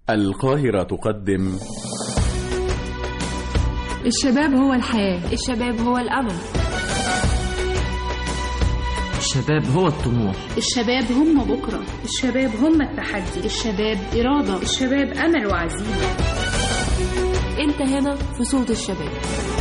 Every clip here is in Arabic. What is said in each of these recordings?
القاهرة تقدم الشباب هو الحياة، الشباب هو الأمل، الشباب هو الطموح، الشباب هم بكرة، الشباب هم التحدي، الشباب إرادة، الشباب أمل وعزيمة. أنت هنا في صوت الشباب.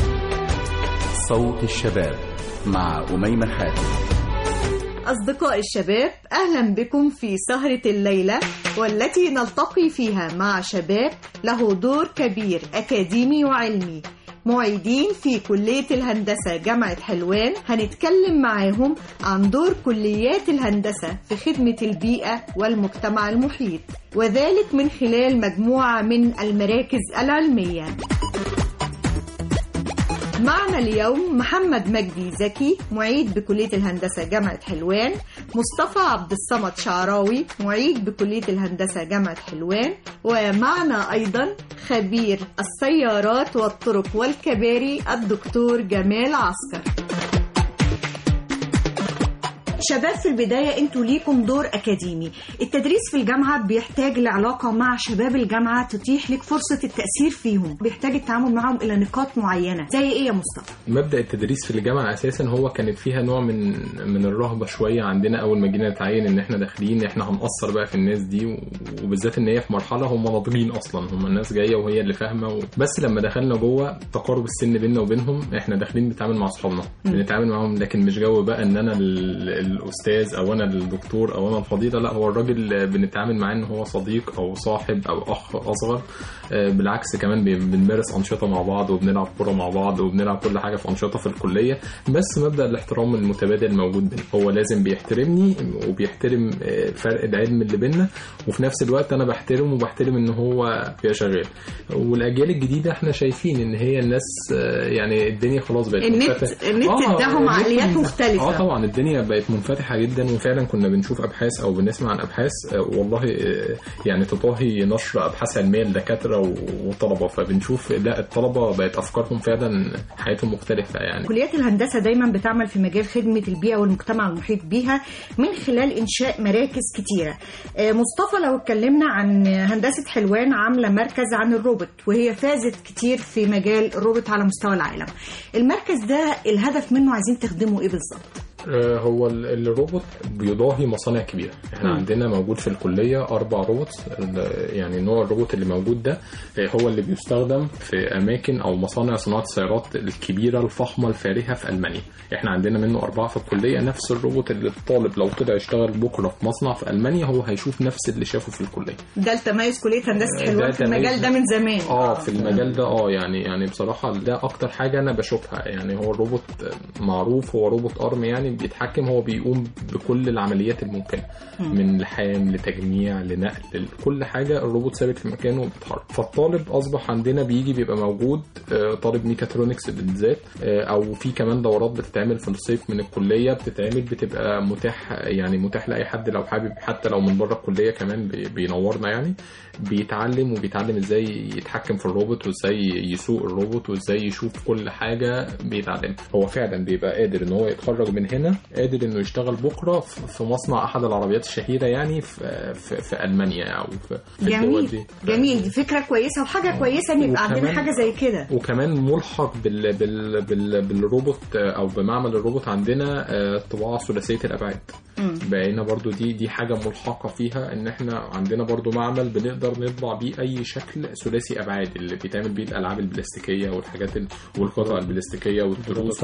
صوت الشباب مع أميمة حاتم. أصدقاء الشباب، أهلا بكم في سهرة الليلة، والتي نلتقي فيها مع شباب له دور كبير أكاديمي وعلمي، معيدين في كلية الهندسة جامعة حلوان. هنتكلم معاهم عن دور كليات الهندسة في خدمة البيئة والمجتمع المحيط، وذلك من خلال مجموعة من المراكز العلمية. معنا اليوم محمد مجدي زكي، معيد بكلية الهندسة جامعة حلوان، مصطفى عبد الصمد شعراوي، معيد بكلية الهندسة جامعة حلوان، ومعنا أيضا خبير السيارات والطرق والكباري الدكتور جمال عسكر. شباب، في البداية انتوا ليكم دور أكاديمي. التدريس في الجامعة بيحتاج لعلاقة مع شباب الجامعة تتيح لك فرصة التأثير فيهم، بيحتاج التعامل معهم إلى نقاط معينة. زي إيه يا مصطفى؟ مبدأ التدريس في الجامعة أساسا هو كانت فيها نوع من الرهبة شوية عندنا أول ما جينا نتعين، إن إحنا داخلين إحنا هنأثر بقى في الناس دي، وبالذات إن هي في مرحلة هم ناضجين أصلا، هم الناس جاية وهي اللي فاهمة بس لما دخلنا جوه تقارب السن بيننا وبينهم، إحنا داخلين بنتعامل مع أصحابنا بنتعامل معهم، لكن مش جو بقى إن أنا الأستاذ أو أنا الدكتور أو أنا الفضيلة. لا، هو الراجل بنتعامل معاه إن هو صديق أو صاحب أو أخ أصغر. بالعكس كمان بنمارس أنشطة مع بعض وبنلعب كورة مع بعض وبنلعب كل حاجة في أنشطة في الكلية. بس مبدأ الاحترام المتبادل موجود بينا، هو لازم بيحترمني وبيحترم فرق العلم اللي بينا، وفي نفس الوقت أنا بحترم وبحترم إن هو فيها شغال. والأجيال الجديدة إحنا شايفين إن هي الناس يعني الدنيا خلاص بقت منفتحة. النت اداهم عقليات مختلفة. طبعا الدنيا بقت منفتحة جدا، وفعلا كنا بنشوف ابحاث او بنسمع عن ابحاث والله يعني تطاهي نشر ابحاث علميه لدكاتره وطلبه، فبنشوف لا الطلبه بقت افكارهم فعلا حياتهم مختلفه. يعني كليات الهندسه دايما بتعمل في مجال خدمه البيئه والمجتمع المحيط بيها من خلال انشاء مراكز كتيره. مصطفى، لو اتكلمنا عن هندسه حلوان، عامله مركز عن الروبوت، وهي فازت كتير في مجال الروبوت على مستوى العالم. المركز ده الهدف منه عايزين تخدموا ايه بالظبط؟ هو الروبوت بيضاهي مصانع كبيرة. احنا عندنا موجود في الكلية 4 روبوت. يعني نوع الروبوت اللي موجود ده هو اللي بيستخدم في أماكن أو مصانع صناعة السيارات الكبيرة الفخمة الفارهة في ألمانيا. احنا عندنا منه 4 في الكلية. نفس الروبوت اللي الطالب لو طلع يشتغل بكرة في مصنع في ألمانيا هو هيشوف نفس اللي شافه في الكلية. ده التميز كلية هندسة حلوان في المجال ده من زمان. في المجال ده يعني بصراحة ده أكتر حاجة أنا بشوفها. يعني هو الروبوت معروف، هو روبوت أرم، يعني بيتحكم، هو بيقوم بكل العمليات الممكنة من لحام لتجميع لنقل كل حاجة. الروبوت ثابت في مكانه وبيتحرك. فالطالب أصبح عندنا بيبقى موجود طالب ميكاترونكس بالذات، أو في كمان دورات بتتعمل في الصيف من الكلية بتبقى متاح لأي حد لو حابب، حتى لو من بره الكلية كمان بينورنا. يعني بيتعلم ازاي يتحكم في الروبوت وازاي يسوق الروبوت وازاي يشوف كل حاجة بيتعلم. هو فعلا بيبقى قادر ان هو يتخرج من هنا، قادر انه يشتغل بكرة في مصنع احد العربيات الشهيرة يعني في ألمانيا او في الدول دي. جميل، دي فكرة كويسة وحاجة كويسة ان يبقى عندنا حاجة زي كده. وكمان ملحق بالروبوت او بمعمل الروبوت عندنا طباعة ثلاثية الابعاد. بقينا برضو دي حاجة ملحقة فيها، ان احنا عندنا برضو معمل بنقدر نطبع بيه اي شكل ثلاثي ابعاد اللي بيتعمل بيه الالعاب البلاستيكية والحاجات والقطع البلاستيكية والتروس.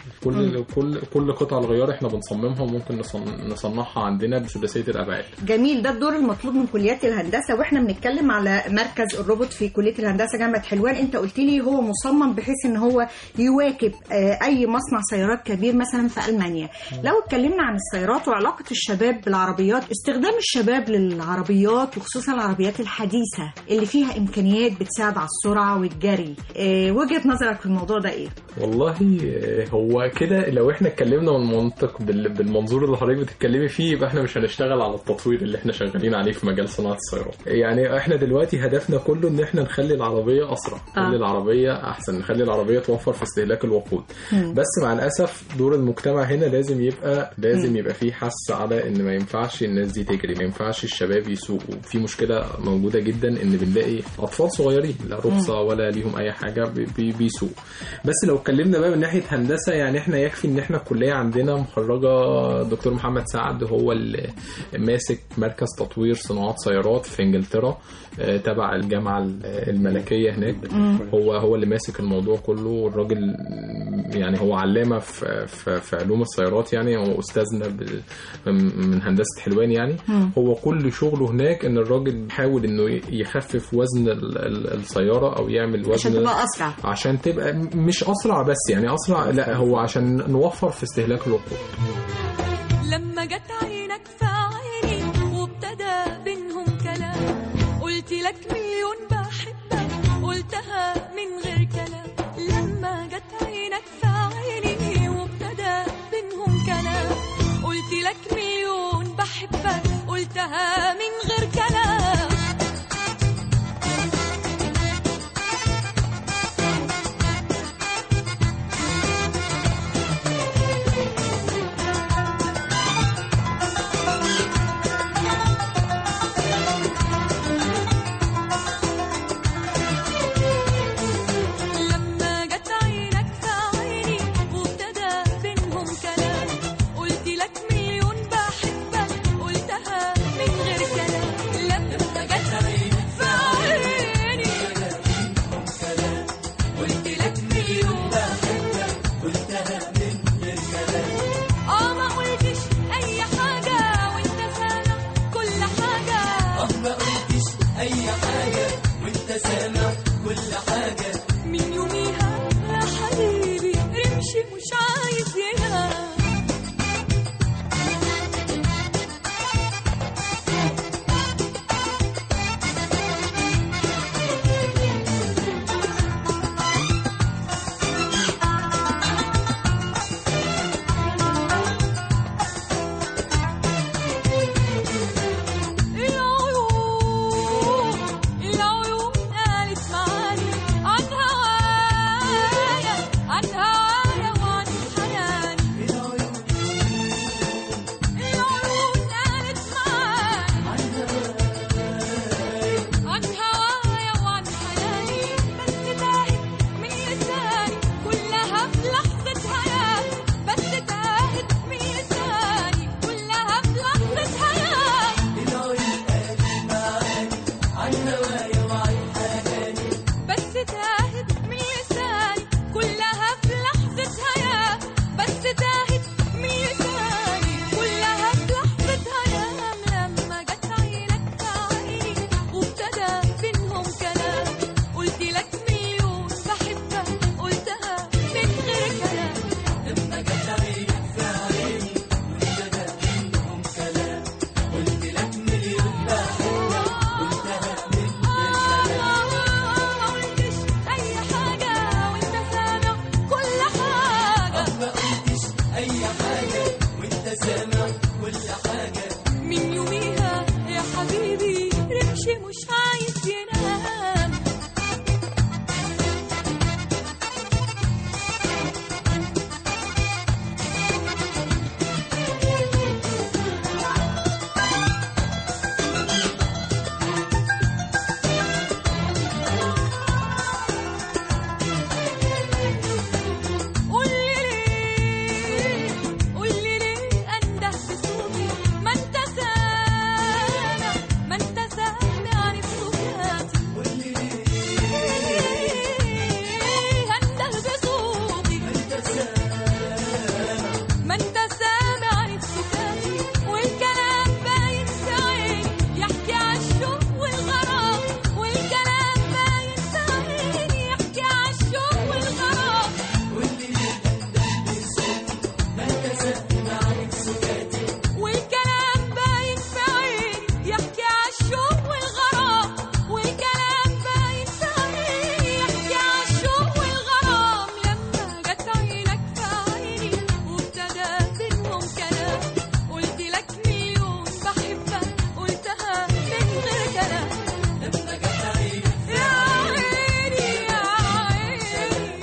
كل قطع الغيار احنا بنصممها وممكن نصنعها عندنا بثلاثية الابعاد. جميل، ده الدور المطلوب من كليات الهندسة. واحنا بنتكلم على مركز الروبوت في كلية الهندسة جامعة حلوان، انت قلت لي هو مصمم بحيث ان هو يواكب اي مصنع سيارات كبير مثلا في ألمانيا. لو اتكلمنا عن السيارات وعلاقة الشباب بالعربيات، استخدام الشباب للعربيات وخصوصا العربيات الحديثة اللي فيها إمكانيات بتساعد على السرعة والجري، وجهة نظرك في الموضوع ده إيه؟ والله هو كده لو احنا اتكلمنا من منطق بالمنظور اللي حضرتك بتتكلمي فيه، يبقى احنا مش هنشتغل على التطوير اللي احنا شغالين عليه في مجال صناعة السيارات. يعني احنا دلوقتي هدفنا كله ان احنا نخلي العربية أسرع، نخلي العربية أحسن، نخلي العربية توفر في استهلاك الوقود. بس مع الأسف دور المجتمع هنا لازم يبقى فيه حث حس على ان ما ينفعش الناس دي تجري، ما ينفعش الشباب يسوقوا. في مشكله موجوده جدا ان بنلاقي اطفال صغيرين لا رخصه ولا ليهم اي حاجه بيسوقوا. بس لو اتكلمنا بقى من ناحيه هندسه، يعني احنا يكفي ان احنا الكليه عندنا مخرجه دكتور محمد سعد، هو اللي ماسك مركز تطوير صناعات سيارات في انجلترا تبع الجامعه الملكيه هناك. هو اللي ماسك الموضوع كله. الراجل يعني هو علامه في علوم السيارات، يعني هو استاذنا من هندسه حلوان. يعني هو كل شغله هناك ان الراجل بيحاول انه يخفف وزن السياره او يعمل وزن عشان تبقى اسرع، عشان تبقى مش اسرع بس يعني اسرع، لا هو عشان نوفر في استهلاك الوقود. لما جت عينك في عيني وابتدى بينهم كلام، قلت لك مليون بحبك قلتها من غير كلام. لما جت عينك في عيني وابتدى بينهم كلام، قلت لك مليون بحبك قلتها من غير كلام.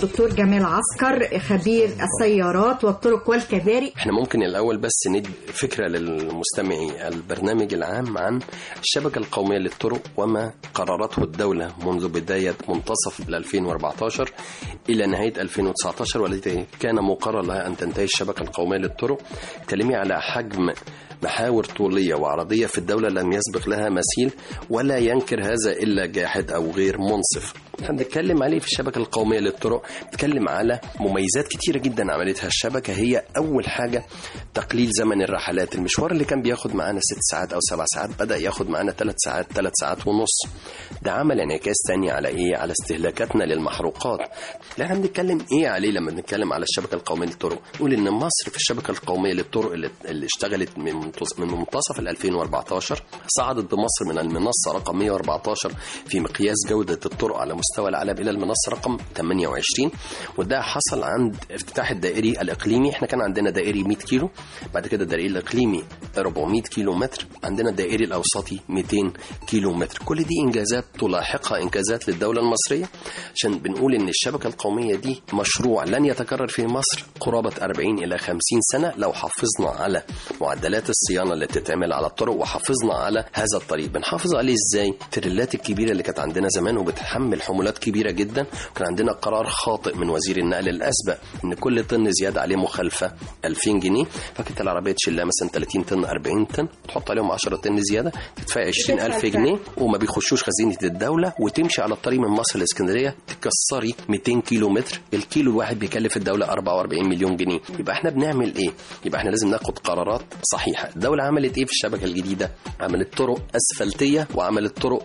دكتور جمال عسكر خبير السيارات والطرق والكباري. احنا ممكن الأول بس ندي فكرة للمستمعي البرنامج العام عن الشبكة القومية للطرق وما قررته الدولة منذ بداية منتصف 2014 إلى نهاية 2019، والتي كان مقرر لها أن تنتهي الشبكة القومية للطرق. كلمة على حجم محاور طولية وعرضية في الدولة لم يسبق لها مثيل، ولا ينكر هذا إلا جاحد أو غير منصف. هنتكلم عليه في الشبكة القومية للطرق، نتكلم على مميزات كتيرة جدا عملتها الشبكة. هي أول حاجة تقليل زمن الرحلات. المشوار اللي كان بياخد معانا 6 ساعات أو 7 ساعات بدأ ياخد معانا 3 ساعات، 3 ساعات ونص. ده عمل انعكاس تاني على إيه؟ على استهلاكاتنا للمحروقات. اللي احنا بنتكلم إيه عليه لما بنتكلم على الشبكة القومية للطرق؟ نقول إن مصر في الشبكة القومية للطرق اللي اشتغلت من منتصف 2014 صعدت بمصر من المنصة رقم 114 في مقياس جودة الطرق على مستوى العالم إلى المنصة رقم 28، وده حصل عند افتتاح الدائري الإقليمي. احنا كان عندنا دائري 100 كيلو، بعد كده الدائري الإقليمي 400 كيلو متر، عندنا الدائري الأوسطي 200 كيلو متر. كل دي إنجازات تلاحقها إنجازات للدولة المصرية، عشان بنقول إن الشبكة القومية دي مشروع لن يتكرر في مصر قرابة 40 إلى 50 سنة لو حافظنا على معدلات الصيانة اللي بتتعمل على الطرق وحافظنا على هذا الطريق. بنحافظ عليه ازاي؟ التريلات الكبيرة اللي كانت عندنا زمان وبتحمل حمولات كبيرة جدا، وكان عندنا قرار خاطئ من وزير النقل الأسبق ان كل طن زيادة عليه مخالفة 2000 جنيه، فكانت العربية تشيلها مثلا 30 طن 40 طن، تحط عليهم 10 طن زيادة تدفع 20,000 جنيه وما بيخشوش خزينة الدولة، وتمشي على الطريق من مصر لإسكندرية تكسري 200 كيلو متر، الكيلو الواحد بيكلف الدولة 44 مليون جنيه. يبقى احنا بنعمل ايه؟ يبقى احنا لازم ناخد قرارات صحيحة. الدولة عملت ايه في الشبكة الجديدة؟ عملت طرق اسفلتية وعملت طرق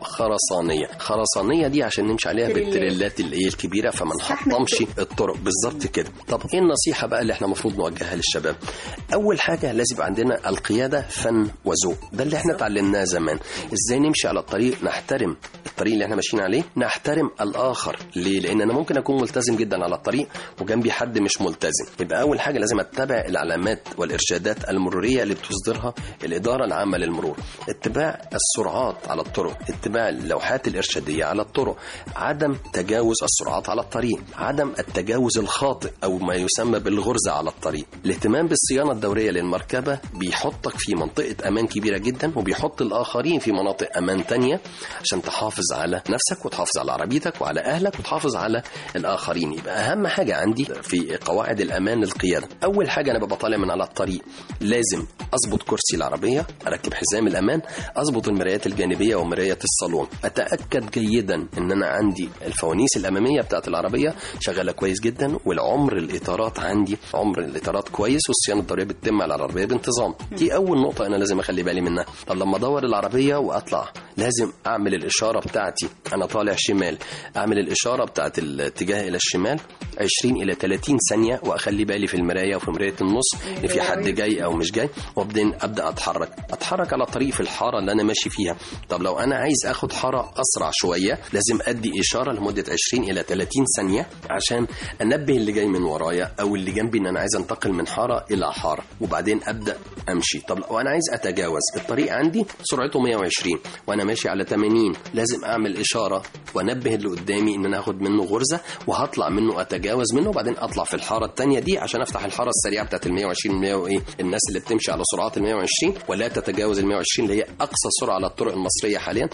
خرسانية دي عشان نمشي عليها بالتريلات الكبيرة فما نحطمش الطرق. بالظبط كده. طب ايه النصيحة بقى اللي احنا المفروض نوجهها للشباب؟ اول حاجة لازم يبقى عندنا القيادة فن وذوق، ده اللي احنا اتعلمناه زمان. ازاي نمشي على الطريق، نحترم الطريق اللي احنا ماشيين عليه، نحترم الاخر. ليه؟ لان انا ممكن اكون ملتزم جدا على الطريق وجنبي حد مش ملتزم. يبقى اول حاجة لازم اتبع العلامات والارشادات المرورية اللي بتصدرها الإدارة العامة للمرور، اتباع السرعات على الطرق، اتباع اللوحات الإرشادية على الطرق، عدم تجاوز السرعات على الطريق، عدم التجاوز الخاطئ أو ما يسمى بالغرزة على الطريق. الاهتمام بالصيانة الدورية للمركبة بيحطك في منطقة أمان كبيرة جدا، وبيحط الآخرين في مناطق أمان تانية عشان تحافظ على نفسك وتحافظ على عربيتك وعلى أهلك وتحافظ على الآخرين. يبقى أهم حاجة عندي في قواعد الأمان القيادة. أول حاجة أنا ببقى طالع من على الطريق لازم أضبط كرسي العربية، أركب حزام الأمان، أضبط المرايات الجانبية ومرايات الصالون، أتأكد جيدا إن أنا عندي الفوانيس الأمامية بتاعت العربية شغالة كويس جدا، والعمر الإطارات عندي عمر الإطارات كويس، والصيانة الدورية بتتم على العربية بانتظام. دي أول نقطة أنا لازم أخلي بالي منها. طب لما أدور العربية وأطلع لازم أعمل الإشارة بتاعتي أنا طالع شمال، أعمل الإشارة بتاعت الاتجاه إلى الشمال 20 إلى 30 ثانية، وأخلي بالي في المراية وفي مراية النص إن في حد جاي أو مش جاي، وبعدين أبدأ أتحرك على الطريق في الحارة اللي أنا ماشي فيها. طب لو أنا عايز أخد حارة أسرع شوية لازم أدي إشارة لمدة 20 إلى 30 ثانية عشان أنبه اللي جاي من ورايا أو اللي جنبي إن أنا عايز أنتقل من حارة إلى حارة، وبعدين أبدأ أمشي. طب لو أنا عايز أتجاوز الطريق عندي سرعته 120 وأنا ماشي على 80 لازم أعمل إشارة وأنبه اللي قدامي إن أنا هاخد منه غرزة وهطلع منه أتجاوز منه، وبعدين أطلع في الحارة التانية دي عشان أفتح الحارة السريعة بتاعت 120 100 الناس اللي بتمشي على سرعات 120 ولا تتجاوز 120 اللي هي أقصى سرعة على الطرق المصرية حاليا.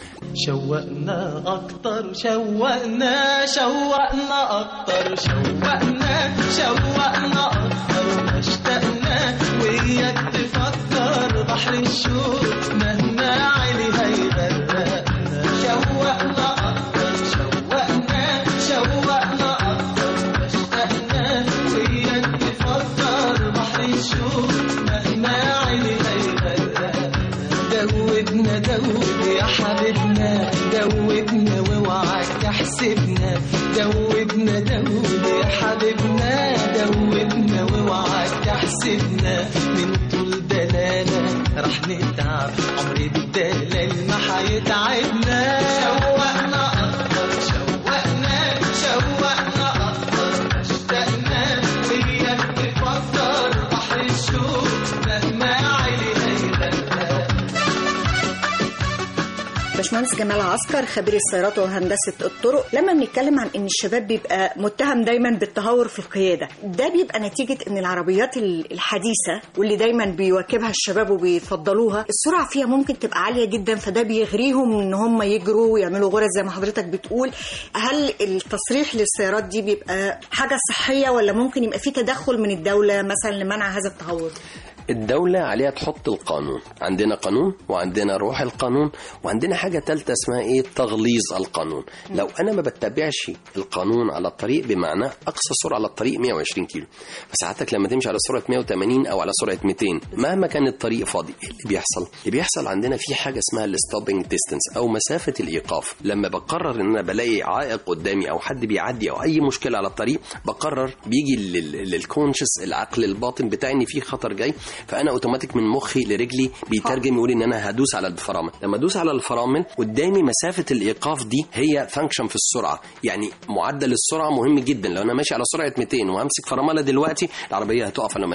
شوقنا أكتر شوقنا أكتر شوقنا أكتر اشتقنا وياك تفكر بحر الشوق مهما علي هيغرقنا. شوقنا أكتر شوقنا أكتر اشتقنا وياك تفكر بحر الشوق مهما علي هيغرقنا. دوبنا يا حبيبنا دوبنا واوعك تحسبنا. دوبنا يا حبيبنا دوبنا واوعك تحسبنا. من طول دلالة رح نتعب عمر الدلال ما هيتعبنا. شوقنا أكتر شوقنا أكتر اشتقنا وياك تفكر بحر الشوق مهما علي هيغرقنا. بس باشمهندس جمال عسكر خبير السيارات وهندسة الطرق، لما بنتكلم عن ان الشباب بيبقى متهم دايما بالتهور في القيادة، ده بيبقى نتيجة ان العربيات الحديثة واللي دايما بيواكبها الشباب وبيفضلوها السرعة فيها ممكن تبقى عالية جدا، فده بيغريهم ان هم يجروا ويعملوا غرز زي ما حضرتك بتقول. هل التصريح للسيارات دي بيبقى حاجة صحية ولا ممكن يبقى في تدخل من الدولة مثلا لمنع هذا التهور؟ الدولة عليها تحط القانون، عندنا قانون وعندنا روح القانون وعندنا حاجة تالتة اسمها ايه؟ تغليظ القانون. لو انا ما بتبعش القانون على الطريق، بمعنى اقصى سرعة على الطريق 120 كيلو، فساعتك لما تمشي على سرعة 180 او على سرعة 200 مهما كان الطريق فاضي، ايه اللي بيحصل؟ اللي بيحصل عندنا في حاجة اسمها الستوبينج ديستنس او مسافة الايقاف. لما بقرر ان انا بلاقي عائق قدامي او حد بيعدي او اي مشكلة على الطريق، بقرر بيجي للكونشس العقل الباطن بتاعي ان في خطر جاي، فانا اوتوماتيك من مخي لرجلي بيترجم يقول ان انا هدوس على الفرامل. لما ادوس على الفرامل قدامي مسافه الايقاف دي هي فانكشن في السرعه، يعني معدل السرعه مهم جدا. لو انا ماشي على سرعه 200 وهمسك فرامله دلوقتي، العربيه هتقف على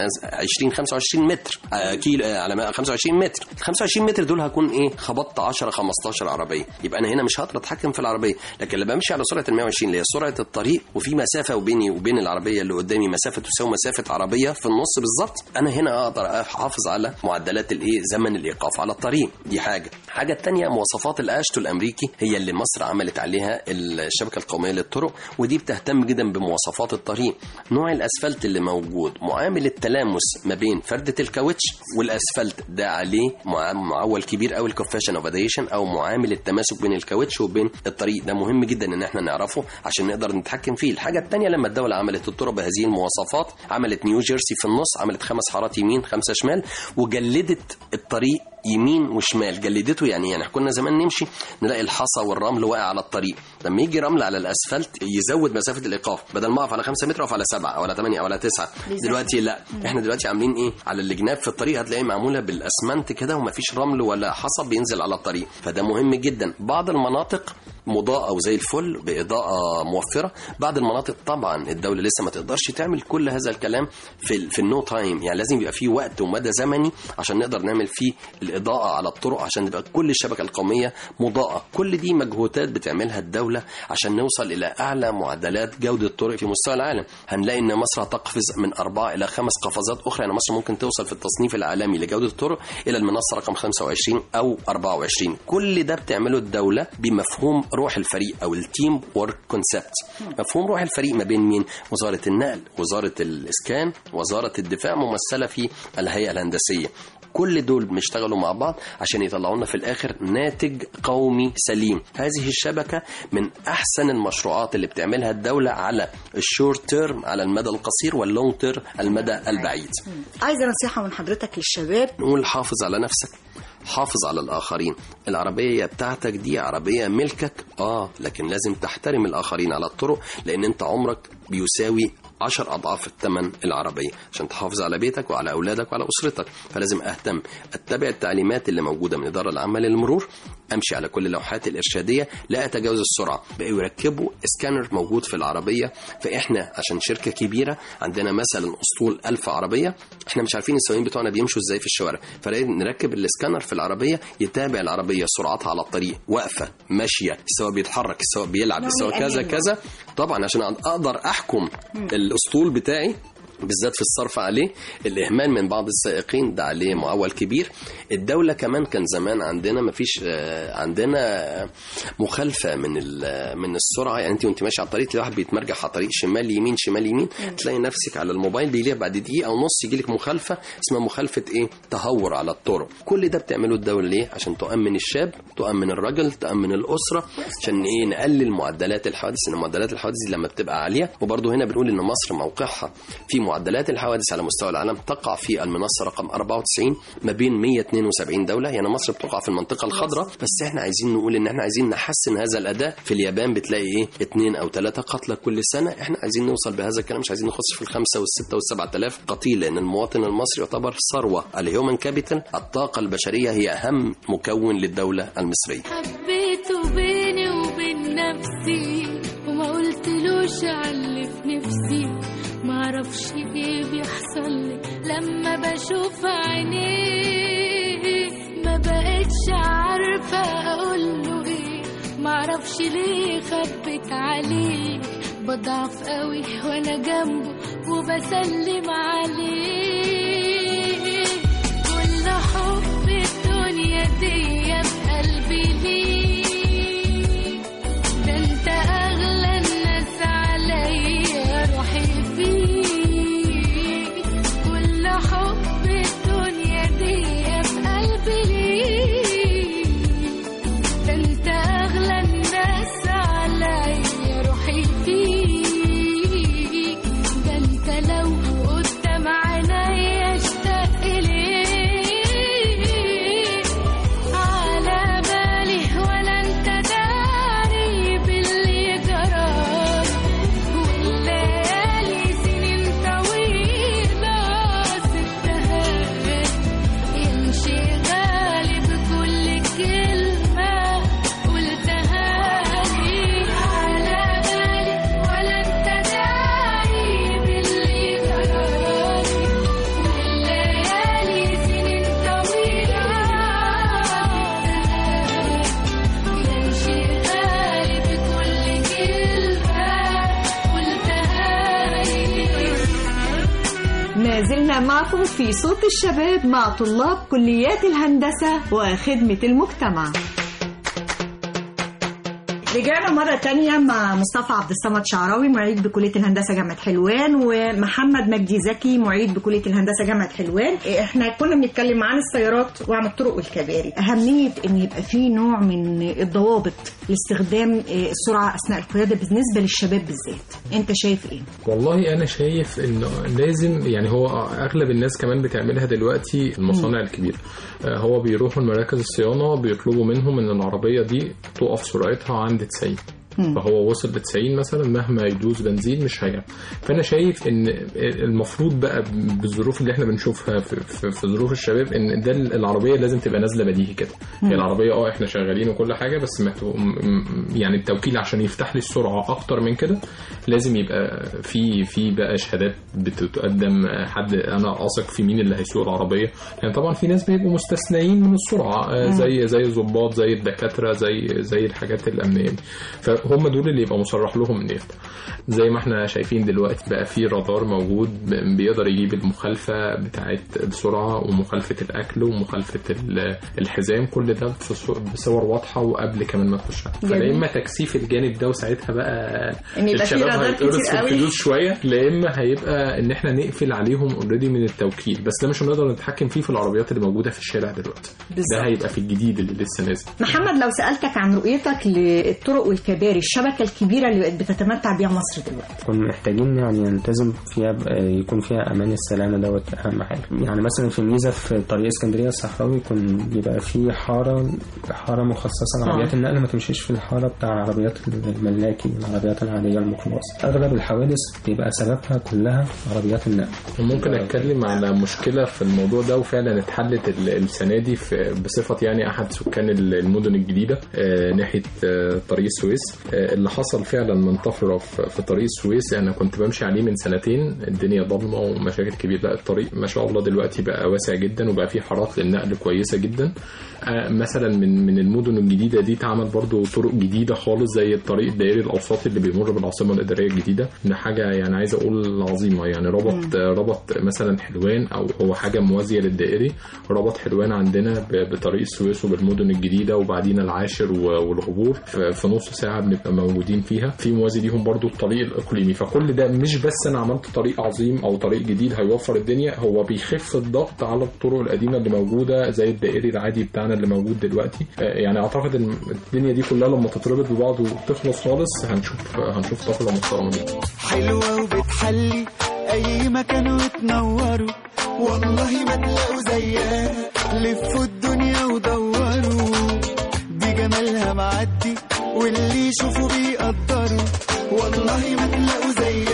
25 متر كيلو، على 25 متر. ال 25 متر دول هكون ايه؟ خبطت 10 15 عربيه، يبقى انا هنا مش هقدر اتحكم في العربيه. لكن لما بمشي على سرعه 120 اللي هي سرعه الطريق وفي مسافه بيني وبين العربيه اللي قدامي مسافه تساوي مسافه عربيه في النص بالظبط، انا هنا اقدر احافظ على معدلات الايه؟ زمن الايقاف على الطريق. دي حاجه الثانيه مواصفات الاشتو الامريكي هي اللي مصر عملت عليها الشبكه القوميه للطرق، ودي بتهتم جدا بمواصفات الطريق، نوع الاسفلت اللي موجود، معامل التلامس ما بين فرده الكاوتش والاسفلت، ده عليه معول كبير قوي الكوفيشن اوف اديشن او معامل التماسك بين الكاوتش وبين الطريق، ده مهم جدا ان احنا نعرفه عشان نقدر نتحكم فيه. الحاجه الثانيه لما الدوله عملت الطرق بهذه المواصفات، عملت نيو جيرسي في النص، عملت 5 حارات يمين 5 شمال، وجلدت الطريق يمين وشمال. جلدته يعني كنا زمان نمشي نلاقي الحصى والرمل واقع على الطريق، لما يجي رمل على الاسفلت يزود مسافه الايقاف، بدل ما اقف على 5 متر اقف على 7 او على 8 او على 9. دلوقتي لا، احنا دلوقتي عاملين ايه؟ على الجناب في الطريق هتلاقي معموله بالاسمنت كده ومفيش رمل ولا حصى بينزل على الطريق، فده مهم جدا. بعض المناطق مضاءة وزي الفل بإضاءة موفرة، بعض المناطق طبعا الدولة لسه ما تقدرش تعمل كل هذا الكلام في النو تايم، يعني لازم يبقى فيه وقت ومدى زمني عشان نقدر نعمل فيه الإضاءة على الطرق عشان تبقى كل الشبكة القومية مضاءة. كل دي مجهودات بتعملها الدولة عشان نوصل إلى أعلى معدلات جودة الطرق في مستوى العالم. هنلاقي إن مصر هتقفز من 4 إلى 5 قفزات أخرى، يعني مصر ممكن توصل في التصنيف العالمي لجودة الطرق إلى المنصة رقم 25 أو 24. كل ده بتعمله الدولة بمفهوم روح الفريق او التيم وورك كونسبت. مفهوم روح الفريق ما بين مين؟ وزارة النقل، وزارة الاسكان، وزارة الدفاع، ممثلة في الهيئة الهندسية. كل دول بيشتغلوا مع بعض عشان يطلعوا لنا في الاخر ناتج قومي سليم. هذه الشبكة من احسن المشروعات اللي بتعملها الدولة على الشورت تيرم، على المدى القصير، واللونج تيرم المدى البعيد. عايزة نصيحة من حضرتك للشباب. نقول حافظ على نفسك، حافظ على الآخرين. العربية بتاعتك دي عربية ملكك، لكن لازم تحترم الآخرين على الطرق، لأن أنت عمرك بيساوي 10 أضعاف الثمن العربية عشان تحافظ على بيتك وعلى أولادك وعلى أسرتك. فلازم أهتم، أتبع التعليمات اللي موجودة من الإدارة العامة للمرور، أمشي على كل اللوحات الإرشادية، لا أتجاوز السرعة. بقوا يركبوا سكانر موجود في العربية، فإحنا عشان شركة كبيرة عندنا مثلا أسطول 1000 عربية، إحنا مش عارفين السواقين بتوعنا بيمشوا إزاي في الشوارع، فلازم نركب السكانر في العربية يتابع العربية سرعتها على الطريق، واقفة، ماشية، السواق بيتحرك، السواق بيلعب، السواق كذا كذا، طبعا عشان أقدر أحكم الأسطول بتاعي بالذات في الصرف عليه. الإهمال من بعض السائقين ده عليه معول كبير. الدولة كمان كان زمان عندنا مفيش عندنا مخالفة من السرعة، يعني انت وانت ماشي على الطريق واحد بيتمرجح على الطريق شمال يمين شمال يمين، تلاقي نفسك على الموبايل بيليه بعد دقيقة او نص يجيلك مخالفة اسمها مخالفة تهور على الطرق. كل ده بتعمله الدولة ليه؟ عشان تؤمن الشاب، تؤمن الرجل، تؤمن الأسرة، عشان نقلل معدلات الحوادث. ان معدلات الحوادث دي لما بتبقى عالية، وبرضه هنا بنقول ان مصر موقعها في معدلات الحوادث على مستوى العالم تقع في المنصة رقم 94 ما بين 172 دولة، يعني مصر بتقع في المنطقة الخضراء. بس احنا عايزين نقول ان احنا عايزين نحسن هذا الأداء. في اليابان بتلاقي 2 أو 3 قتلى كل سنة، احنا عايزين نوصل بهذا الكلام، مش عايزين نخش في 5 و6 و7,000 قتيل، لأن المواطن المصري يعتبر ثروة. الهيومن كابيتال، الطاقة البشرية، هي أهم مكون للدولة المصرية. حبيته بيني وبين نفسي وما قلتلوش على في نفسي، معرفش ايه بيحصل لي لما بشوف عينيه، ما بقتش عارفة اقوله ايه معرفش ليه خبت عليك، بضعف قوي وانا جنبه وبسلم عليه. كل حب الدنيا دي بقلبي ليك، ده انت اغلى الناس عليا روحي فيك. كل حب الدنيا دي بقلبي ليك، ده انت اغلى الناس عليا روحي فيك. ده انت لو قدام عينيا اشتاق اليك، على بالي ولا انت داري باللي جرالي. والليالي سنين طويلة سبتها يمشي غالي بكل كلمة قلتها لي. على بالي ولا انت داري باللي جرالي. والليالي سنين طويلة يمشي غالي بكل كلمة قلتها لي. ما زلنا معكم في صوت الشباب مع طلاب كليات الهندسة وخدمة المجتمع. رجعنا مرة تانية مع مصطفى عبد الصمد شعراوي معيد بكلية الهندسة جامعة حلوان، ومحمد مجدي زكي معيد بكلية الهندسة جامعة حلوان. احنا كنا بنتكلم عن السيارات وعن الطرق والكباري، أهمية ان يبقى فيه نوع من الضوابط لاستخدام السرعة أثناء القيادة بالنسبة للشباب بالذات. انت شايف ايه؟ والله انا شايف انه لازم، يعني هو اغلب الناس كمان بتعملها دلوقتي المصانع الكبيرة، هو بيروحوا المراكز الصيانة بيطلبوا منهم ان العربية دي تقف سرعتها عند 90، فهو وصل ل 90 مثلا مهما يدوس بنزين مش هيعمل. فانا شايف ان المفروض بقى بالظروف اللي احنا بنشوفها في ظروف الشباب ان ده العربيه لازم تبقى نازله بديهي كده. هي العربيه احنا شغالين وكل حاجه، بس يعني التوكيل عشان يفتح لي السرعه اكتر من كده لازم يبقى في بقى شهادات بتقدم، حد انا اثق في مين اللي هيسوق العربيه. يعني طبعا في ناس بيبقوا مستثنيين من السرعه، زي الضباط، زي الدكاتره، زي الحاجات الامنيه، هم دول اللي يبقى مصرح لهم ان يفتح. زي ما احنا شايفين دلوقتي بقى في رادار موجود بيقدر يجيب المخالفه بتاعه السرعه ومخالفه الاكل ومخالفه الحزام، كل ده بصور واضحه وقبل كمان ما تخش. فلا اما تكثيف الجانب ده وساعتها بقى الشباب هيقرص في الفلوس شويه، لا اما هيبقى ان احنا نقفل عليهم اوريدي من التوكيل، بس ده مش هنقدر نتحكم فيه في العربيات اللي موجوده في الشارع دلوقتي. ده هيبقى في الجديد اللي لسه نازل. محمد، لو سالتك عن رؤيتك للطرق والكباري، الشبكه الكبيره اللي بتتمتع بيها مصر دلوقتي، كنا محتاجين يعني نلتزم فيها، يكون فيها امان السلامه، دوت اهم حاجه. يعني مثلا في الميزه في طريق اسكندريه الصحراوي يكون يبقى في حاره مخصصه لعربيات النقل، ما تمشيش في الحاره بتاع العربيات الملاكي والعربيات العاديه الميكروباص. اغلب الحوادث بيبقى سببها كلها عربيات النقل. ممكن اتكلم على مشكله في الموضوع ده وفعلا اتحلت السنه دي بصفه يعني احد سكان المدن الجديده ناحيه طريق السويس. اللي حصل فعلا من طفره في طريق السويس، انا كنت بمشي عليه من سنتين الدنيا ضلمه ومشاكل كبيره. لا، الطريق ما شاء الله دلوقتي بقى واسع جدا وبقى فيه حارات للنقل كويسه جدا. مثلا من المدن الجديده دي اتعمل برضو طرق جديده خالص زي الطريق الدائري الاوسطي اللي بيمر بالعاصمه الاداريه الجديده. ده حاجه يعني عايز اقول عظيمه، يعني ربط مثلا حلوان، او هو حاجه موازيه للدائري، ربط حلوان عندنا بطريق السويس وبالمدن الجديده، وبعدين العاشر والعبور في نص ساعه بنبقى موجودين فيها. في موازي ليهم برضو الطريق الاقليمي. فكل ده مش بس انا عملت طريق عظيم او طريق جديد هيوفر الدنيا، هو بيخف الضغط على الطرق القديمه اللي موجوده زي الدائري العادي بتاعنا اللي موجود دلوقتي. يعني اعتقد ان الدنيا دي كلها لما تتربط ببعض وتخلص خالص هنشوف طفره محترمه جدا حلوه وبتحلي اي مكان وتنوروا، والله ما تلاقوا زيها. لفوا الدنيا ودوروا، دي جمالها معدي واللي يشوفوا بيقدروا، والله ما تلاقوا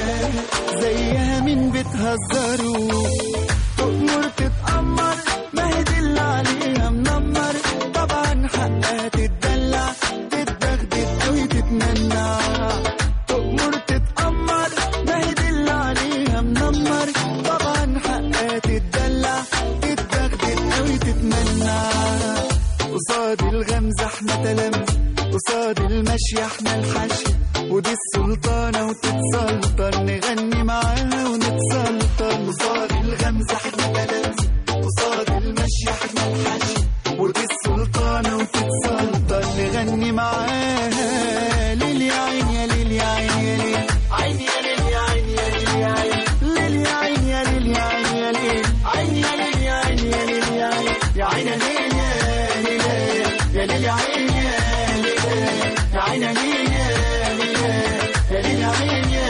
زيها من بتهزروا. تأمر تتأمر، ما هي دي اللي عليها منمر، طبعا حقها تتدلع، تتدغدغ قوي تتمنع. تأمر تتأمر، ما هي دي اللي عليها منمر، طبعا حقها تتدلع، تتدغدغ قوي تتمنع. قصاد الغمزة احنا تلامذة، قصاد المشي المشي احنا الحشي ودي السلطانة وتتسلطن نغني معاها ونتسلطن قصاد الغمزة احنا تلامذة قصاد المشي احنا الحشي ودي السلطانة وتتسلطن نغني معاها ليل يا عين يا ليل يا عين يا ليل عين يا ليل يا عين يا ليل يا عين ليل يا عين يا ليل يا عين يا ليل عين يا ليل يا عين يا ليل يا عين يا عين يا ليل يا ليل يا عين يا عين يا ليل يا ليل يا عين يا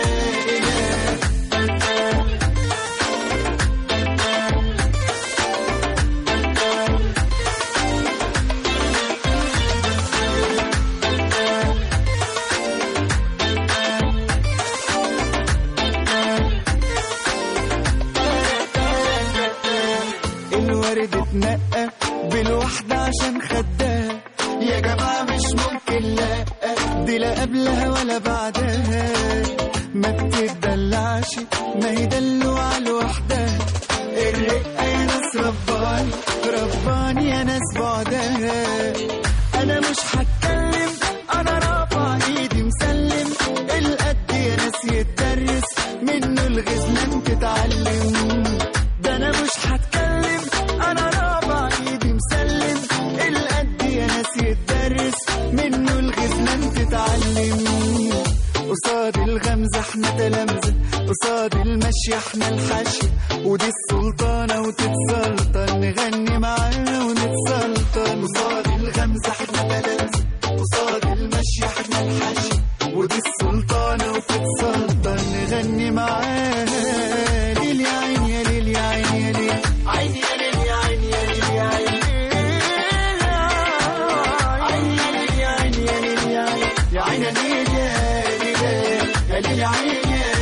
الورد اتنقى بالوحدة عشان خدها يا جماعة مش ممكن لا دي لا قبلها ولا بعدها ما بتدلعش ما هي دلوعة لوحدها الرقة يا ناس رباني رباني يا ناس بعدها أنا مش هتكلم أنا رافع إيدي مسلم القد يا ناس يتدرس منه الغزلان تتعلم ده أنا مش هتكلم أنا رافع إيدي مسلم القد يا ناس يتدرس منه الغزلان تتعلم قصاد الغمزة احنا تلامذة قصاد المشي احنا الحشي ودي السلطانة وتتسلطن نغني معاها ونتسلطن قصاد الغمزة احنا تلامذة قصاد المشي احنا الحشي ودي السلطانة وتتسلطن نغني معاها ليل يا عين يا ليل يا عين يا ليل عين يا ليل يا عين يا ليل يا عين عين يا ليل يا عين يا ليل يا عين يا عين يا ليل يا ليل يا عين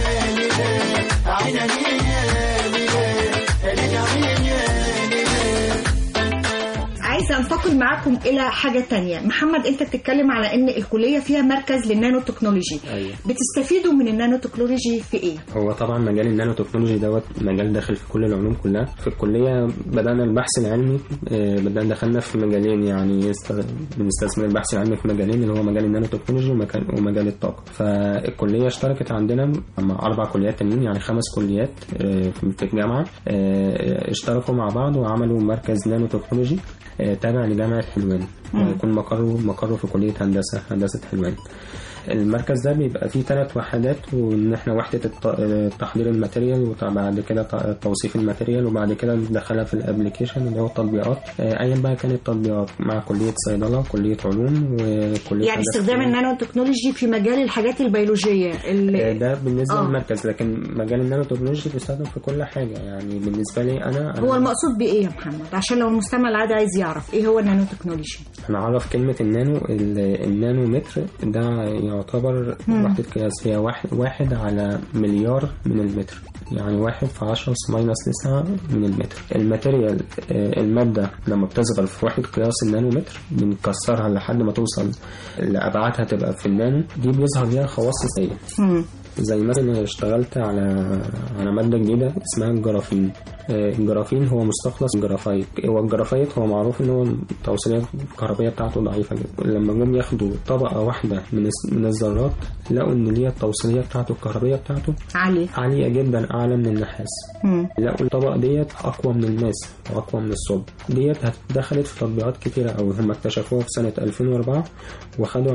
عايزة أنتقل معاكم إلى حاجة تانية. محمد أنت بتتكلم على إن الكلية فيها مركز للنانو تكنولوجي. أيوة. بتستفيدوا من النانو تكنولوجي في إيه؟ هو طبعا مجال النانو تكنولوجي دوت مجال داخل في كل العلوم كلها. في الكلية بدأنا البحث العلمي دخلنا في مجالين، يعني بنستثمر البحث العلمي في مجالين اللي هو مجال النانو تكنولوجي ومجال الطاقة. فالكلية اشتركت عندنا مع 4 كليات تانيين، يعني 5 كليات في الجامعة اشتركوا مع بعض وعملوا مركز نانو تكنولوجي تابع لجامعة حلوان، ويكون مقره في كلية هندسة حلوان. المركز ده بيبقى فيه 3 وحدات، وان احنا وحدة تحضير الماتيريال وبعد كده توصيف الماتيريال وبعد كده ندخلها في الابليكيشن اللي هو التطبيقات، ايا بقى كانت التطبيقات مع كلية صيدلة كلية علوم وكلية يعني استخدام النانو تكنولوجي في مجال الحاجات البيولوجية ده بالنسبة للمركز، لكن مجال النانو تكنولوجي بيستخدم في كل حاجة. يعني بالنسبة لي أنا هو المقصود بإيه يا محمد؟ عشان لو المستمع العادي عايز يعرف إيه هو النانو تكنولوجي. هنعرف كلمة النانو متر ده يعتبر وحدة قياس فيها 1 على مليار من المتر، يعني 1 في 10 ماينس 9 من المتر. الماتيريال المادة لما بتصغر في وحدة قياس النانو متر بنكسرها لحد ما توصل لأبعادها تبقى في النانو، دي بيظهر ليها خواص زي مثلا اشتغلت على مادة جديدة اسمها الجرافين. الجرافين هو مستخلص الجرافايت. والجرافايت هو معروف ان هو التوصيلية الكهربائية بتاعته ضعيفة جدا. لما جم ياخدوا طبقة واحدة من الذرات لقوا ان ليها التوصيلية بتاعته الكهربائية بتاعته عالية جدا، اعلى من النحاس. لقوا الطبقة ديت اقوى من الماس واقوى من الصلب. ديت دخلت في تطبيقات كتيرة قوي. هم اكتشفوها في سنة 2004 وخدوا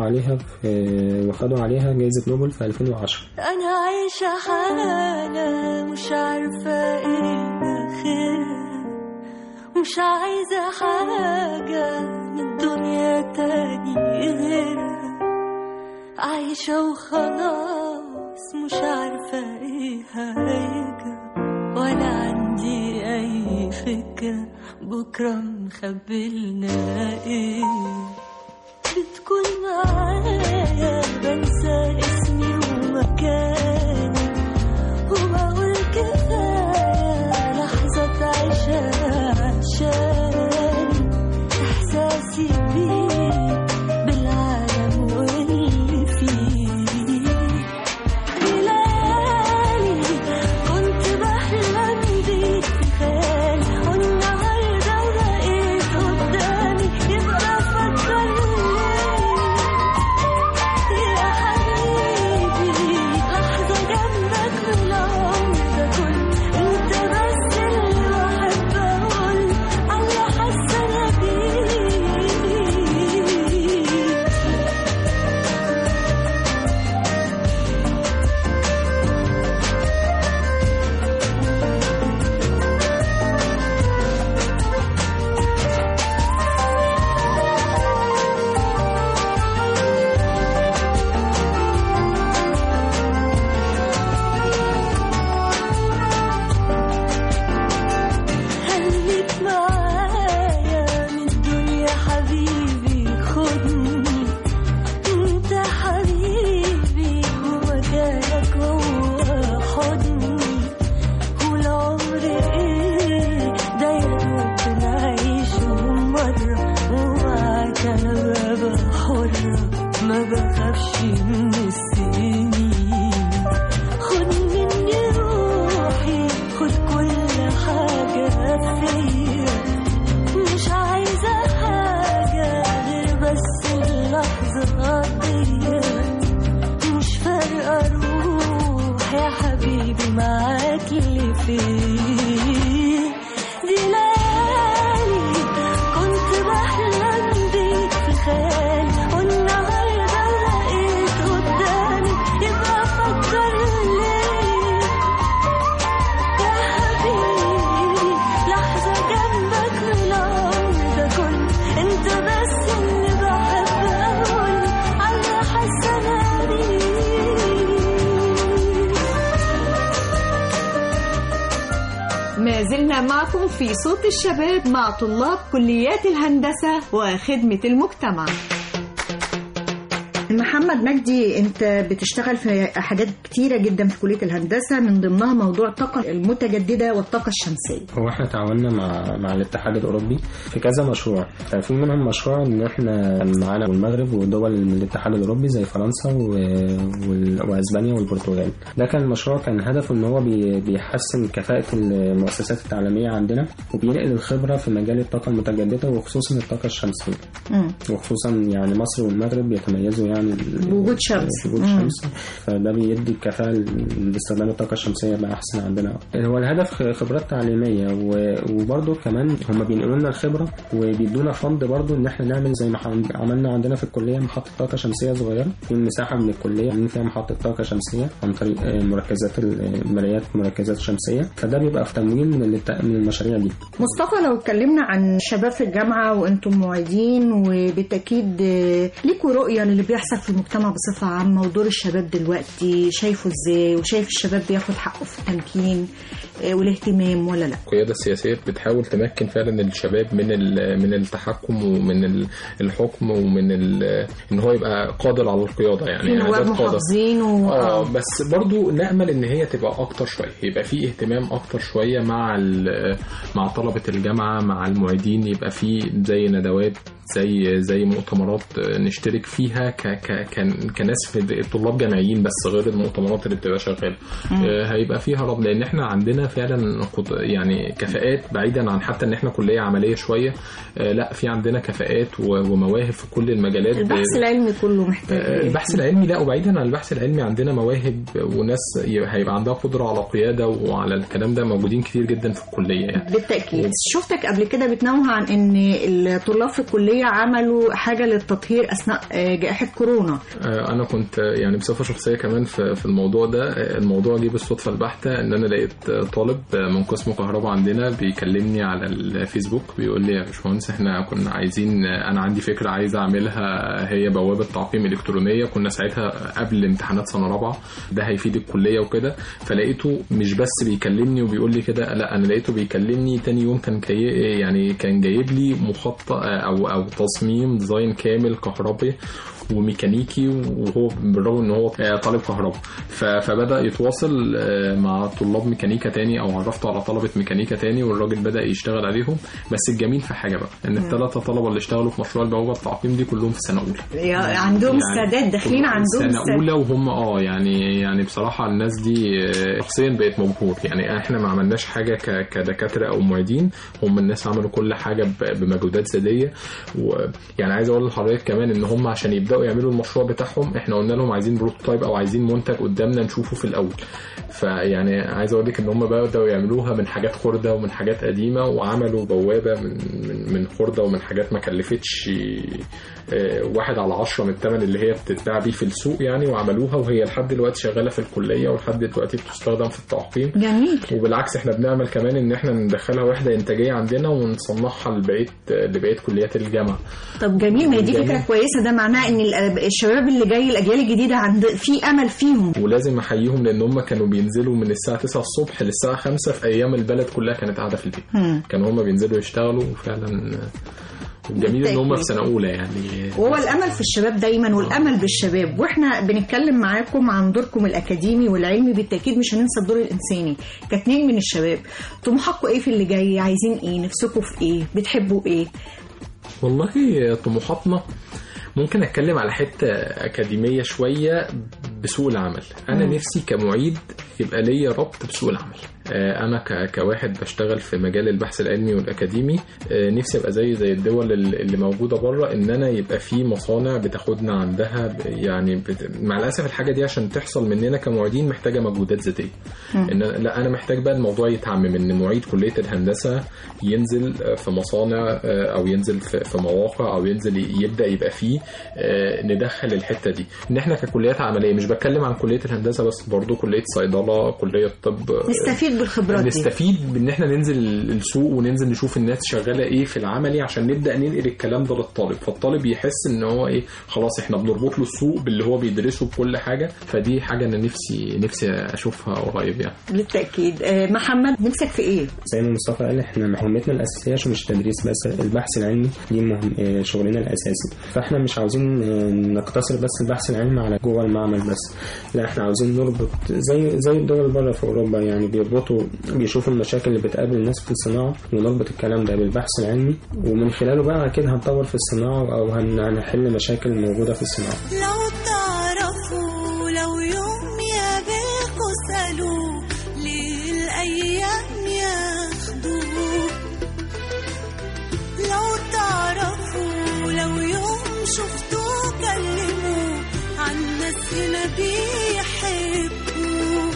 عليها جائزة نوبل في 2010. أنا عايشة حالة مش عارفة إيه آخرها، مش عايزة حاجة من الدنيا تاني غيرها، عايشة وخلاص مش عارفة إيه هيجي، ولا عندي أي فكرة بكرة مخبلنا إيه. بتكون معايا بنسى اسمي ومكاني وبقول كفاية لحظة عيشها عشاني، إحساسي بيك بالعالم واللي فيه. بليالي كنت بحلم بيك في خيالي، والنهاردة بقيت قدامي، يبقى فكرني أروح يا حبيبي معاك اللي فيه دي ليالي كنت بحلم بيك في خيالي والنهارده لقيت قدامي يبقى فكر ليه يا حبيبي لحظة جنبك من العمر ده كله انت بس اللي بحب اقول على حسنا بيه. ما زلنا معكم في صوت الشباب مع طلاب كليات الهندسة وخدمة المجتمع. محمد مجدي، انت بتشتغل في حاجات كتيرة جدا في كلية الهندسة، من ضمنها موضوع الطاقة المتجددة والطاقة الشمسية. هو احنا تعاوننا مع الاتحاد الاوروبي في كذا مشروع، في منهم مشروع ان احنا معانا المغرب ودول الاتحاد الاوروبي زي فرنسا واسبانيا والبرتغال. ده كان مشروع كان هدفه ان هو بيحسن كفاءة المؤسسات التعليمية عندنا وبينقل الخبرة في مجال الطاقة المتجددة وخصوصا الطاقة الشمسية. وخصوصا يعني مصر والمغرب يتميزوا يعني بوجود شمس. فده بيدي الكفاءة لاستخدام الطاقة الشمسية بقى أحسن عندنا. هو الهدف خبرات تعليمية وبرضه كمان هم بينقلوا لنا الخبرة وبيدونا فند برضه إن إحنا نعمل زي ما عملنا عندنا في الكلية محطة طاقة شمسية صغيرة في مساحة من الكلية عاملين فيها محطة طاقة شمسية عن طريق مركزات المرايات مركزات شمسية، فده بيبقى في تمويل من المشاريع دي. مصطفى، لو اتكلمنا عن شباب في الجامعة وأنتم معيدين وبالتأكيد ليكوا رؤية للي بيحصل في المجتمع بصفة عامة ودور الشباب دلوقتي، شايفه ازاي وشايف الشباب بياخد حقه في التمكين والاهتمام ولا لا؟ القيادة السياسية بتحاول تمكن فعلا الشباب من التحكم ومن الحكم ومن ان هو يبقى قادر على القيادة، يعني محافظين بس برضو نأمل ان هي تبقى اكتر شوية، يبقى في اهتمام اكتر شوية مع طلبة الجامعة مع المعيدين، يبقى في زي ندوات زي مؤتمرات نشترك فيها كناس في طلاب جامعيين بس غير المؤتمرات اللي بتبقى شغاله. هيبقى فيها رب، لان احنا عندنا فعلا يعني كفاءات بعيدا عن حتى ان احنا كليه عمليه شويه، لا في عندنا كفاءات ومواهب في كل المجالات. البحث العلمي كله محتاج البحث العلمي، لا وبعيدا عن البحث العلمي عندنا مواهب وناس هيبقى عندها قدره على قياده وعلى الكلام ده موجودين كتير جدا في الكليه يعني. بالتاكيد. شفتك قبل كده بتنوه عن ان الطلاب في الكليه عملوا حاجة للتطهير أثناء جائحة كورونا. أنا كنت يعني بصفة شخصية كمان في الموضوع ده، الموضوع جه بالصدفة البحتة إن أنا لقيت طالب من قسم كهرباء عندنا بيكلمني على الفيسبوك بيقول لي يا باشمهندس إحنا كنا عايزين، أنا عندي فكرة عايز أعملها، هي بوابة تعقيم إلكترونية، كنا ساعتها قبل امتحانات سنة رابعة، ده هيفيد الكلية وكده. فلقيته مش بس بيكلمني وبيقول لي كده، لا أنا لقيته بيكلمني تاني يوم كان جايب لي مخطط أو تصميم ديزاين كامل كهربي وميكانيكي، وهو بالرغم ان هو طالب كهرباء فبدأ يتواصل مع طلاب ميكانيكا تاني او عرفته على طلبة ميكانيكا تاني والراجل بدأ يشتغل عليهم. بس الجميل في حاجة بقى ان الثلاثة طلبة اللي اشتغلوا في مشروع البوابة التعقيم دي كلهم في سنة اولى، عندهم استعداد داخلين عندهم سنة اولى وهم يعني بصراحة الناس دي شخصيا بقت مبهور. يعني احنا ما عملناش حاجة كدكاترة او معيدين، هم الناس عملوا كل حاجة بمجهودات ذاتية. ويعني عايز اقول لحضرتك كمان ان هم عشان يبدأوا يعملوا المشروع بتاعهم احنا قلنا لهم عايزين بروتوتايب او عايزين منتج قدامنا نشوفه في الاول. فيعني عايز اقول لك ان هم بدأوا يعملوها من حاجات خردة ومن حاجات قديمة، وعملوا بوابة من خردة ومن حاجات ما كلفتش 1/10 من الثمن اللي هي بتتباع بيه في السوق يعني، وعملوها وهي لحد دلوقتي شغالة في الكلية ولحد دلوقتي بتستخدم في التعقيم. جميل. وبالعكس احنا بنعمل كمان ان احنا ندخلها وحدة انتاجية عندنا ونصنعها لبقية كليات الجامعة. طب جميل، ما دي فكرة كويسة. ده معناه ان الشباب اللي جاي الاجيال الجديدة في امل فيهم، ولازم احييهم لان هم كانوا بينزلوا من الساعة 9 الصبح للساعة 5 في ايام البلد كلها كانت قاعدة في البيت. كانوا هم بينزلوا يشتغلوا وفعلا جميل ان هم في سنه اولى يعني. وهو الامل في الشباب دايما والامل بالشباب. واحنا بنتكلم معاكم عن دوركم الاكاديمي والعلمي، بالتاكيد مش هننسى الدور الانساني. كاتنين من الشباب، طموحاتكم ايه في اللي جاي؟ عايزين ايه؟ نفسكم في ايه؟ بتحبوا ايه؟ والله طموحاتنا ممكن اتكلم على حته اكاديميه شويه، بسوق العمل. انا نفسي كمعيد يبقى ليا ربط بسوق العمل. انا كواحد بشتغل في مجال البحث العلمي والاكاديمي، نفسي ابقى زي الدول اللي موجوده بره، ان انا يبقى في مصانع بتاخدنا عندها. يعني مع الاسف الحاجه دي عشان تحصل مننا كمعيدين محتاجه مجهودات ذاتيه. ان لا انا محتاج بقى الموضوع يتعمم، ان معيد كليه الهندسه ينزل في مصانع او ينزل في مواقع او ينزل يبدا يبقى فيه ندخل الحته دي. ان احنا ككليات عمليه، مش بتكلم عن كليه الهندسه بس، برضو كليه صيدله، كليه طب، نستفيد بالخبرات دي، نستفيد بان احنا ننزل السوق وننزل نشوف الناس شغاله ايه في العملي، عشان نبدا ننقل الكلام ده للطالب، فالطالب يحس ان هو ايه، خلاص احنا بنربط له السوق باللي هو بيدرسه بكل حاجه. فدي حاجه انا نفسي اشوفها قريب يعني. بالتاكيد. محمد، نفسك في ايه؟ زي ما مصطفى قال، احنا مهمتنا الاساسيه مش تدريس بس، البحث العلمي دي شغلنا الاساسي. فاحنا مش عاوزين نقتصر بس البحث العلمي على جوه المعمل بس، لا احنا عاوزين نربط زي الدول بره في اوروبا، يعني بيشوفوا المشاكل اللي بتقابل الناس في الصناعه، ونربط الكلام ده بالبحث العلمي، ومن خلاله بقى اكيد هنطور في الصناعه او هنحل مشاكل موجوده في الصناعه. لو تعرفوا لو يوم يابقوا سألوا ليه الأيام ياخدوه، لو تعرفوا لو يوم شفتوا كلموا عن ناس هنا بيحبوه،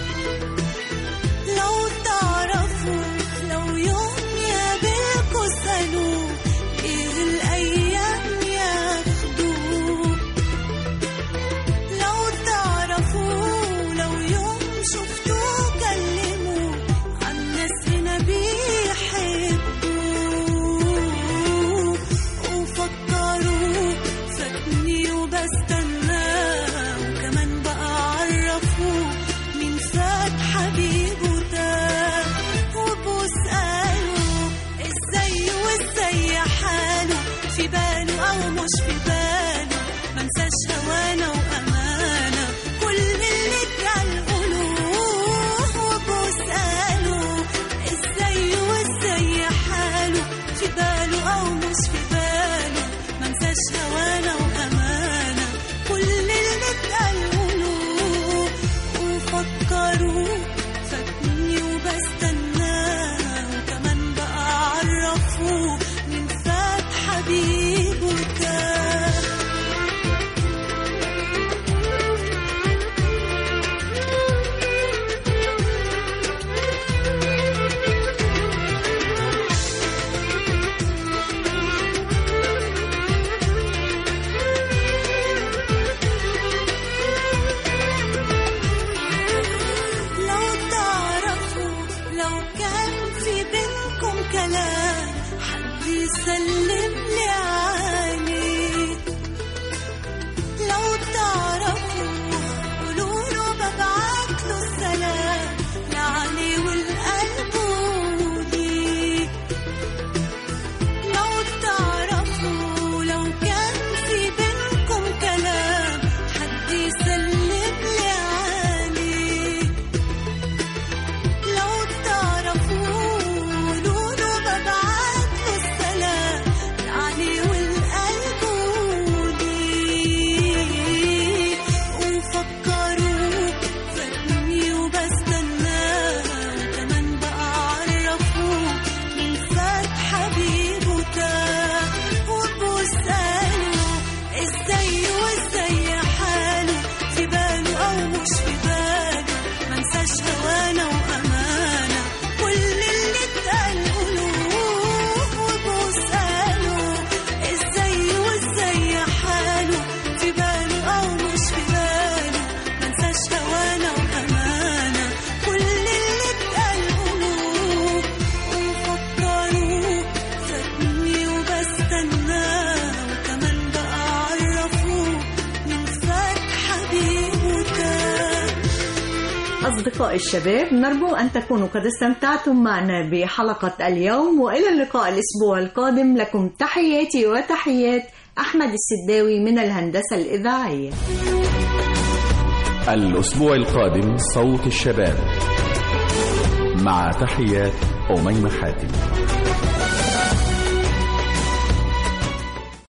لو تعرفوا لو يوم يابقوا سألوا ليه الأيام ياخدوه، لو تعرفوا لو يوم شفتوا كلموا عن ناس هنا بيحبوه، وفكروا فاتني وبستنى، وكمان بقى عرفوا مين فات حبيبه ده، وبسأله ازاي وازاي حاله، في باله او مش في باله، منساش هوانا وامانه كل اللي اتقال قولوه، وبسأله ازاي وازاي حاله، في باله او مش في باله، منساش هوانا وامانه كل اللي اتقال قولوه، وفكروا فاتني وبستنى، وكمان بقى عرفوا من فات حبيبه ده. لو تعرفوا لو كان في بينكم كلام حد يسلم لي عليه، لو تعرفوا قولوا له ببعت له السلام لعلي والقلب وليه، لو تعرفوا لو كان في بينكم كلام حد يسلم لي عليه، لو تعرفوا قولوا له ببعت له السلام لعلي والقلب وليه، وفكروا فاتني وبستنى، وكمان بقى عرفوا مين فات حبيبه ده، وبسأله ازاي وازاي حاله، في باله او مش في باله، منساش هوانا وامانه كل اللي اتقال قولوه، وبسأله ازاي وازاي حاله، في باله او مش في باله، منساش هوانا وامانه كل اللي اتقال قولوه، وفكروا فاتني وبستنى، وكمان بقى عرفوا من فات حبيبه ده. أصدقاء الشباب، نرجو أن تكونوا قد استمتعتم معنا بحلقة اليوم، وإلى اللقاء الأسبوع القادم. لكم تحياتي وتحيات أحمد السداوي من الهندسة الإذاعية. الأسبوع القادم صوت الشباب، مع تحيات أميمة حاتم.